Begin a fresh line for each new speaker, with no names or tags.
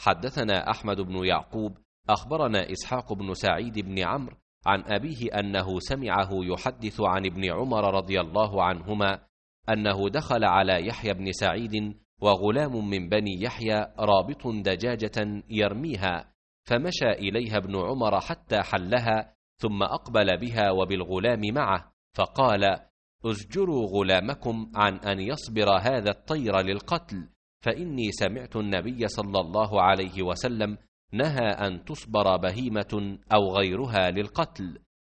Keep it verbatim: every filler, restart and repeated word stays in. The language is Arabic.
حدثنا أحمد بن يعقوب أخبرنا إسحاق بن سعيد بن عمرو عن أبيه أنه سمعه يحدث عن ابن عمر رضي الله عنهما أنه دخل على يحيى بن سعيد وغلام من بني يحيى رابط دجاجة يرميها، فمشى إليها ابن عمر حتى حلها ثم أقبل بها وبالغلام معه، فقال: أزجروا غلامكم عن أن يصبر هذا الطير للقتل، فإني سمعت النبي صلى الله عليه وسلم نهى أن تصبر بهيمة أو غيرها للقتل.